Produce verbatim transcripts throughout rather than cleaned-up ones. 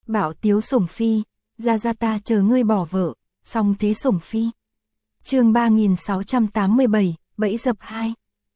Bảo tiếu sủng phi, ra ra ta chờ ngươi bỏ vợ, song thế sủng phi. Chương ba nghìn sáu trăm tám mươi bảy, bẫy dập hai.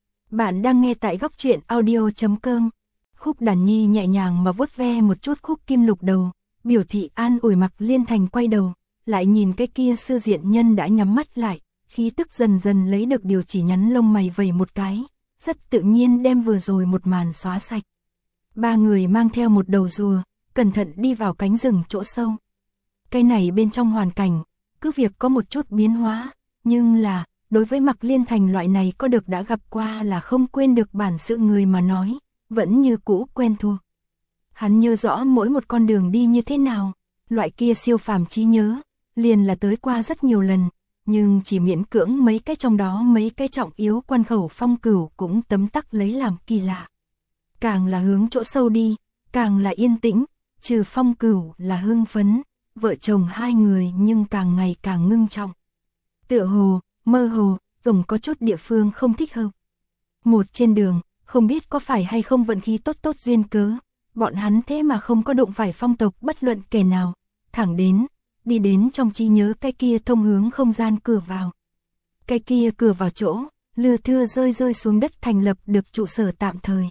Bạn đang nghe tại góc truyện audio chấm com. Khúc Đàn Nhi nhẹ nhàng mà vuốt ve một chút khúc kim lục đầu, biểu thị an ủi Mạc Liên Thành quay đầu, lại nhìn cái kia sư diện nhân đã nhắm mắt lại, khí tức dần dần lấy được điều chỉ nhắn lông mày vẩy một cái, rất tự nhiên đem vừa rồi một màn xóa sạch. Ba người mang theo một đầu rùa, cẩn thận đi vào cánh rừng chỗ sâu. Cái này bên trong hoàn cảnh, cứ việc có một chút biến hóa, nhưng là, đối với Mạc Liên Thành loại này có được đã gặp qua là không quên được bản sự người mà nói, vẫn như cũ quen thuộc. Hắn nhớ rõ mỗi một con đường đi như thế nào, loại kia siêu phàm trí nhớ, liền là tới qua rất nhiều lần, nhưng chỉ miễn cưỡng mấy cái trong đó mấy cái trọng yếu quan khẩu Phong Cửu cũng tấm tắc lấy làm kỳ lạ. Càng là hướng chỗ sâu đi, càng là yên tĩnh, trừ Phong Cửu là hưng phấn, vợ chồng hai người nhưng càng ngày càng ngưng trọng. Tựa hồ, mơ hồ, tổng có chút địa phương không thích hợp. Một trên đường, không biết có phải hay không vận khí tốt tốt duyên cớ, bọn hắn thế mà không có đụng phải phong tộc bất luận kẻ nào, thẳng đến, đi đến trong trí nhớ cái kia thông hướng không gian cửa vào. Cái kia cửa vào chỗ, lưa thưa rơi rơi xuống đất thành lập được trụ sở tạm thời.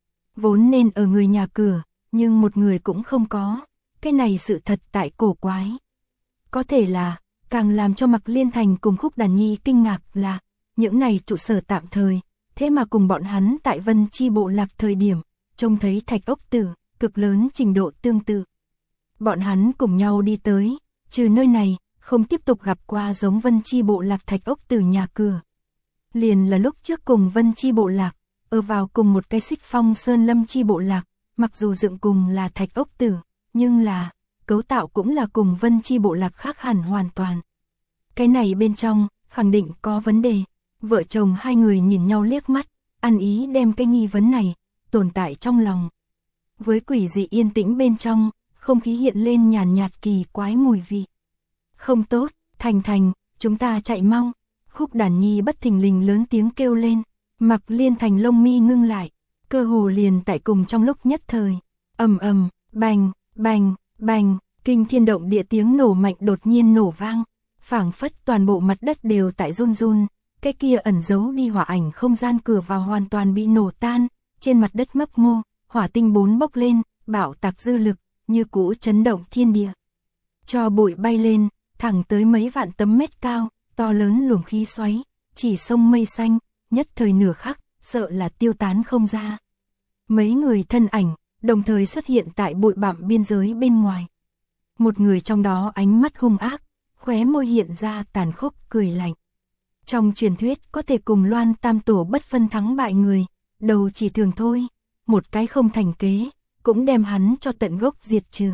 Vốn nên ở người nhà cửa, nhưng một người cũng không có, cái này sự thật tại cổ quái. Có thể là, càng làm cho Mạc Liên Thành cùng Khúc Đàn Nhi kinh ngạc là, những này trụ sở tạm thời, thế mà cùng bọn hắn tại Vân Chi bộ lạc thời điểm, trông thấy thạch ốc tử, cực lớn trình độ tương tự. Bọn hắn cùng nhau đi tới, trừ nơi này, không tiếp tục gặp qua giống Vân Chi bộ lạc thạch ốc tử nhà cửa. Liền là lúc trước cùng Vân Chi bộ lạc, ở vào cùng một cái Xích Phong Sơn Lâm Chi bộ lạc, mặc dù dựng cùng là thạch ốc tử, nhưng là, cấu tạo cũng là cùng Vân Chi bộ lạc khác hẳn hoàn toàn. Cái này bên trong, khẳng định có vấn đề. Vợ chồng hai người nhìn nhau liếc mắt, ăn ý đem cái nghi vấn này, tồn tại trong lòng. Với quỷ dị yên tĩnh bên trong, không khí hiện lên nhàn nhạt kỳ quái mùi vị. Không tốt, Thành Thành, chúng ta chạy mau. Khúc Đàn Nhi bất thình lình lớn tiếng kêu lên, Mạc Liên Thành lông mi ngưng lại, cơ hồ liền tại cùng trong lúc nhất thời. Ầm ầm, bành, bành, bành, kinh thiên động địa tiếng nổ mạnh đột nhiên nổ vang, phảng phất toàn bộ mặt đất đều tại run run. Cái kia ẩn giấu đi hỏa ảnh không gian cửa vào hoàn toàn bị nổ tan, trên mặt đất mấp mô, hỏa tinh bốn bốc lên, bạo tạc dư lực, như cũ chấn động thiên địa. Cho bụi bay lên, thẳng tới mấy vạn tấm mét cao, to lớn luồng khí xoáy, chỉ sông mây xanh, nhất thời nửa khắc, sợ là tiêu tán không ra. Mấy người thân ảnh, đồng thời xuất hiện tại bụi bặm biên giới bên ngoài. Một người trong đó ánh mắt hung ác, khóe môi hiện ra tàn khốc cười lạnh. Trong truyền thuyết có thể cùng Loan Tam Tổ bất phân thắng bại người, đầu chỉ thường thôi, một cái không thành kế, cũng đem hắn cho tận gốc diệt trừ.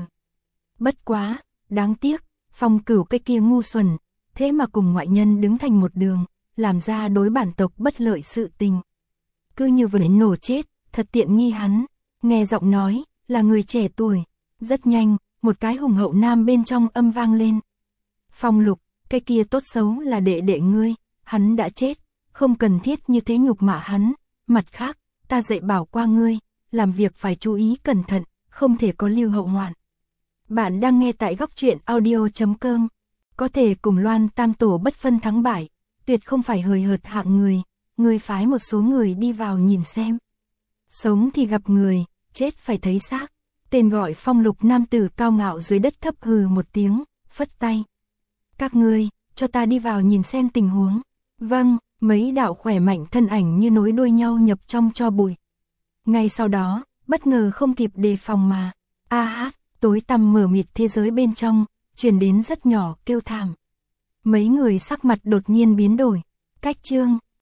Bất quá, đáng tiếc, Phong Cửu cái kia ngu xuẩn, thế mà cùng ngoại nhân đứng thành một đường, làm ra đối bản tộc bất lợi sự tình. Cứ như vừa đến nổ chết, thật tiện nghi hắn, nghe giọng nói, là người trẻ tuổi, rất nhanh, một cái hùng hậu nam bên trong âm vang lên. Phong Lục, cái kia tốt xấu là đệ đệ ngươi. Hắn đã chết, không cần thiết như thế nhục mạ hắn, mặt khác, ta dạy bảo qua ngươi, làm việc phải chú ý cẩn thận, không thể có lưu hậu hoạn. Bạn đang nghe tại góc truyện audio chấm com, có thể cùng Loan Tam Tổ bất phân thắng bại, tuyệt không phải hời hợt hạng người, ngươi phái một số người đi vào nhìn xem. Sống thì gặp người, chết phải thấy xác. Tên gọi Phong Lục nam tử cao ngạo dưới đất thấp hừ một tiếng, phất tay. Các ngươi, cho ta đi vào nhìn xem tình huống. Vâng, mấy đạo khỏe mạnh thân ảnh như nối đuôi nhau nhập trong tro bụi. Ngay sau đó, bất ngờ không kịp đề phòng mà, a hát, tối tăm mờ mịt thế giới bên trong, truyền đến rất nhỏ kêu thảm. Mấy người sắc mặt đột nhiên biến đổi, cách chương.